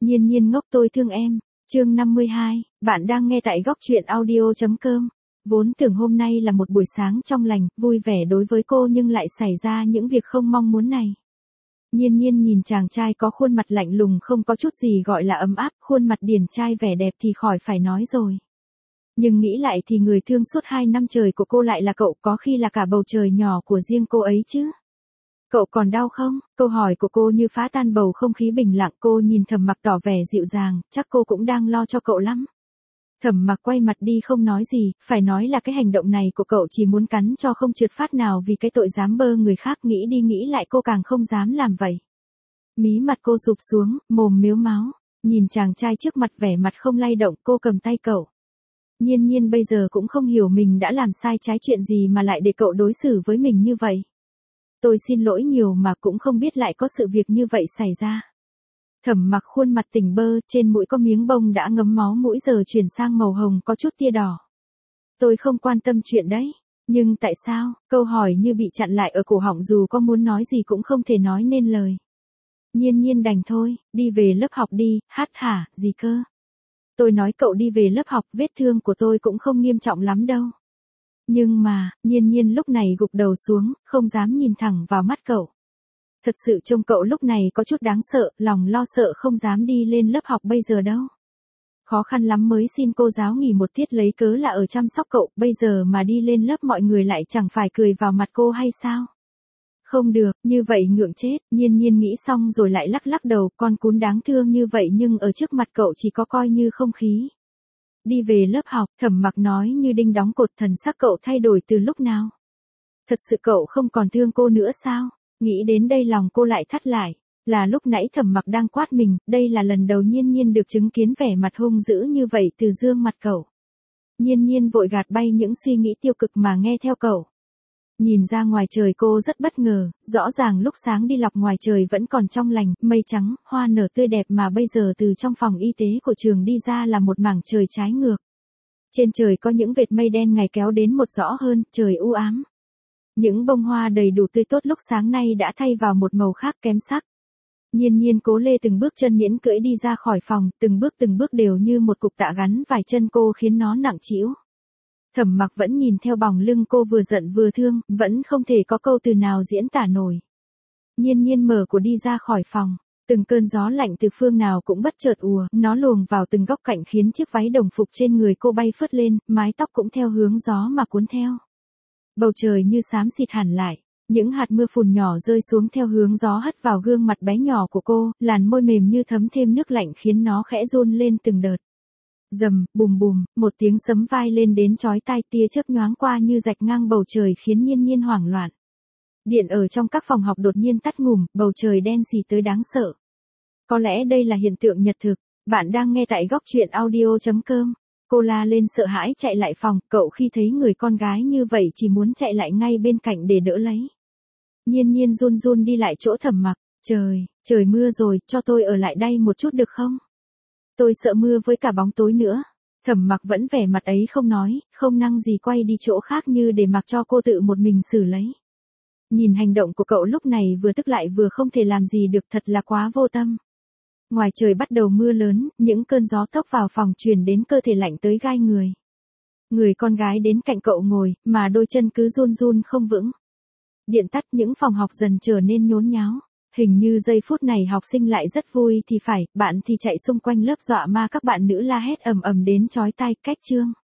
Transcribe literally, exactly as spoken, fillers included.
Nhiên nhiên ngốc tôi thương em. Chương năm mươi hai, bạn đang nghe tại góc truyện audio.com. Vốn tưởng hôm nay là một buổi sáng trong lành, vui vẻ đối với cô nhưng lại xảy ra những việc không mong muốn này. Nhiên nhiên nhìn chàng trai có khuôn mặt lạnh lùng không có chút gì gọi là ấm áp, khuôn mặt điển trai vẻ đẹp thì khỏi phải nói rồi. Nhưng nghĩ lại thì người thương suốt hai năm trời của cô lại là cậu, có khi là cả bầu trời nhỏ của riêng cô ấy chứ. Cậu còn đau không? Câu hỏi của cô như phá tan bầu không khí bình lặng. Cô nhìn Thẩm Mặc tỏ vẻ dịu dàng, chắc cô cũng đang lo cho cậu lắm. Thẩm Mặc quay mặt đi không nói gì, phải nói là cái hành động này của cậu chỉ muốn cắn cho không trượt phát nào vì cái tội dám bơ người khác, nghĩ đi nghĩ lại cô càng không dám làm vậy. Mí mặt cô sụp xuống, mồm mếu máo, nhìn chàng trai trước mặt vẻ mặt không lay động, cô cầm tay cậu. Nhiên nhiên bây giờ cũng không hiểu mình đã làm sai trái chuyện gì mà lại để cậu đối xử với mình như vậy. Tôi xin lỗi nhiều mà cũng không biết lại có sự việc như vậy xảy ra. Thẩm Mặc khuôn mặt tỉnh bơ, trên mũi có miếng bông đã ngấm máu mũi giờ chuyển sang màu hồng có chút tia đỏ. Tôi không quan tâm chuyện đấy. Nhưng tại sao? Câu hỏi như bị chặn lại ở cổ họng, dù có muốn nói gì cũng không thể nói nên lời. Nhiên nhiên đành thôi, đi về lớp học đi. Hát hả, gì cơ? Tôi nói cậu đi về lớp học, vết thương của tôi cũng không nghiêm trọng lắm đâu. Nhưng mà, nhiên nhiên lúc này gục đầu xuống, không dám nhìn thẳng vào mắt cậu. Thật sự trông cậu lúc này có chút đáng sợ, lòng lo sợ không dám đi lên lớp học bây giờ đâu. Khó khăn lắm mới xin cô giáo nghỉ một tiết lấy cớ là ở chăm sóc cậu, bây giờ mà đi lên lớp mọi người lại chẳng phải cười vào mặt cô hay sao? Không được, như vậy ngượng chết. Nhiên nhiên nghĩ xong rồi lại lắc lắc đầu, con cún đáng thương như vậy nhưng ở trước mặt cậu chỉ có coi như không khí. Đi về lớp học, Thẩm Mặc nói như đinh đóng cột. Thần sắc cậu thay đổi từ lúc nào? Thật sự cậu không còn thương cô nữa sao? Nghĩ đến đây lòng cô lại thắt lại. Là lúc nãy Thẩm Mặc đang quát mình, đây là lần đầu Nhiên nhiên được chứng kiến vẻ mặt hung dữ như vậy từ gương mặt cậu. Nhiên nhiên vội gạt bay những suy nghĩ tiêu cực mà nghe theo cậu. Nhìn ra ngoài trời cô rất bất ngờ, rõ ràng lúc sáng đi lọc ngoài trời vẫn còn trong lành, mây trắng, hoa nở tươi đẹp mà bây giờ từ trong phòng y tế của trường đi ra là một mảng trời trái ngược. Trên trời có những vệt mây đen ngày kéo đến một rõ hơn, trời u ám. Những bông hoa đầy đủ tươi tốt lúc sáng nay đã thay vào một màu khác kém sắc. Nhiên nhiên cố lê từng bước chân miễn cưỡi đi ra khỏi phòng, từng bước từng bước đều như một cục tạ gắn vài chân cô khiến nó nặng trĩu. Thẩm Mặc vẫn nhìn theo bóng lưng cô vừa giận vừa thương, vẫn không thể có câu từ nào diễn tả nổi. Nhiên nhiên mở của đi ra khỏi phòng, từng cơn gió lạnh từ phương nào cũng bất chợt ùa, nó luồng vào từng góc cạnh khiến chiếc váy đồng phục trên người cô bay phất lên, mái tóc cũng theo hướng gió mà cuốn theo. Bầu trời như xám xịt hẳn lại, những hạt mưa phùn nhỏ rơi xuống theo hướng gió hất vào gương mặt bé nhỏ của cô, làn môi mềm như thấm thêm nước lạnh khiến nó khẽ run lên từng đợt. Rầm, bùm bùm, một tiếng sấm vai lên đến chói tai, tia chớp nhoáng qua như rạch ngang bầu trời khiến Nhiên nhiên hoảng loạn. Điện ở trong các phòng học đột nhiên tắt ngủm, bầu trời đen sì tới đáng sợ. Có lẽ đây là hiện tượng nhật thực. Bạn đang nghe tại góc truyện audio.com. Cô la lên sợ hãi chạy lại phòng, cậu khi thấy người con gái như vậy chỉ muốn chạy lại ngay bên cạnh để đỡ lấy. Nhiên nhiên run run đi lại chỗ Thẩm Mặc. Trời, trời mưa rồi, cho tôi ở lại đây một chút được không? Tôi sợ mưa với cả bóng tối nữa. Thẩm Mặc vẫn vẻ mặt ấy không nói, không năng gì quay đi chỗ khác như để mặc cho cô tự một mình xử lấy. Nhìn hành động của cậu lúc này vừa tức lại vừa không thể làm gì được, thật là quá vô tâm. Ngoài trời bắt đầu mưa lớn, những cơn gió tốc vào phòng truyền đến cơ thể lạnh tới gai người. Người con gái đến cạnh cậu ngồi, mà đôi chân cứ run run không vững. Điện tắt, những phòng học dần trở nên nhốn nháo. Hình như giây phút này học sinh lại rất vui thì phải, bạn thì chạy xung quanh lớp dọa ma các bạn nữ la hét ầm ầm đến chói tai. Cách chương